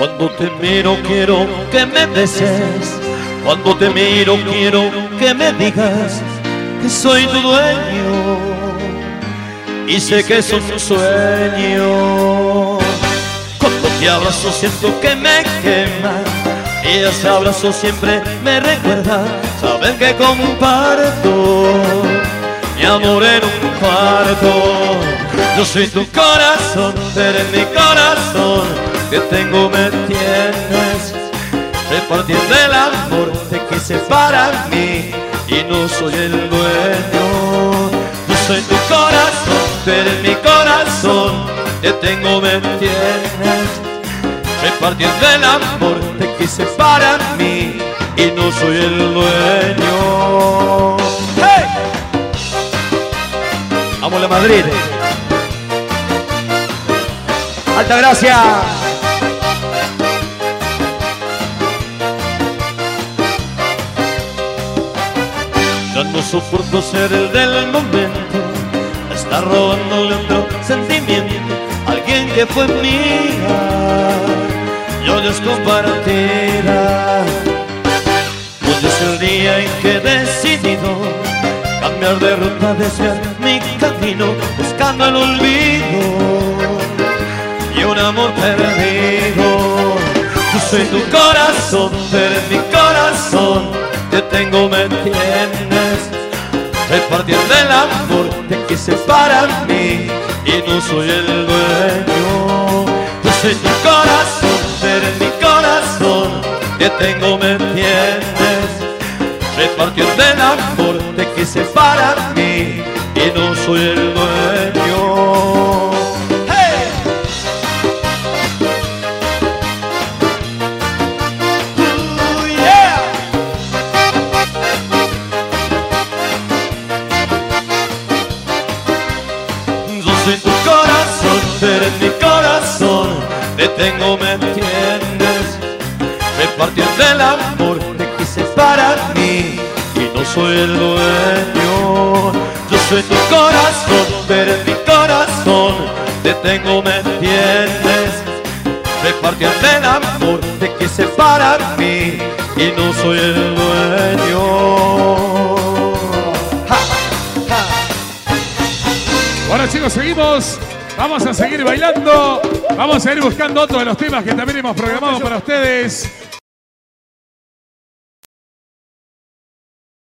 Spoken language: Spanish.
Cuando te miro quiero que me beses, cuando te miro quiero que me digas que soy tu dueño y sé que es un sueño. Cuando te abrazo siento que me quema y ese abrazo siempre me recuerda saber que comparto mi amor en un cuarto. Yo soy tu corazón, eres mi corazón, que tengo me tienes repartiendo el amor, te quise para mí y no soy el dueño. Yo soy tu corazón, eres mi corazón, que tengo me tienes repartiendo el amor, te quise para mí y no soy el dueño. ¡Hey! Vamos a Madrid. Alta gracia. Ya no soporto ser el del momento, está robándole otro sentimiento, alguien que fue mía, yo descompartida. Hoy es el día en que he decidido cambiar de ruta, desviar mi camino, buscando el olvido y un amor perdido. Yo soy tu corazón, eres mi corazón, te tengo, me tienes repartiendo el amor, te quise para mí y no soy el dueño. Yo soy tu corazón, eres mi corazón, te tengo, me tienes repartiendo el amor, te quise para mí y no soy el dueño. ¡Hey! Yeah! Yo soy tu corazón, eres mi corazón, te tengo, me entiendes, repartiendo el amor, te quise para mí y no soy el dueño. Yo soy tu corazón, eres mi corazón, te tengo, me entiendes, repartiendo el amor, te quise para mí y no soy el dueño. Ja, ja. Bueno, chicos, seguimos. Vamos a seguir bailando. Vamos a ir buscando otro de los temas que también hemos programado para ustedes.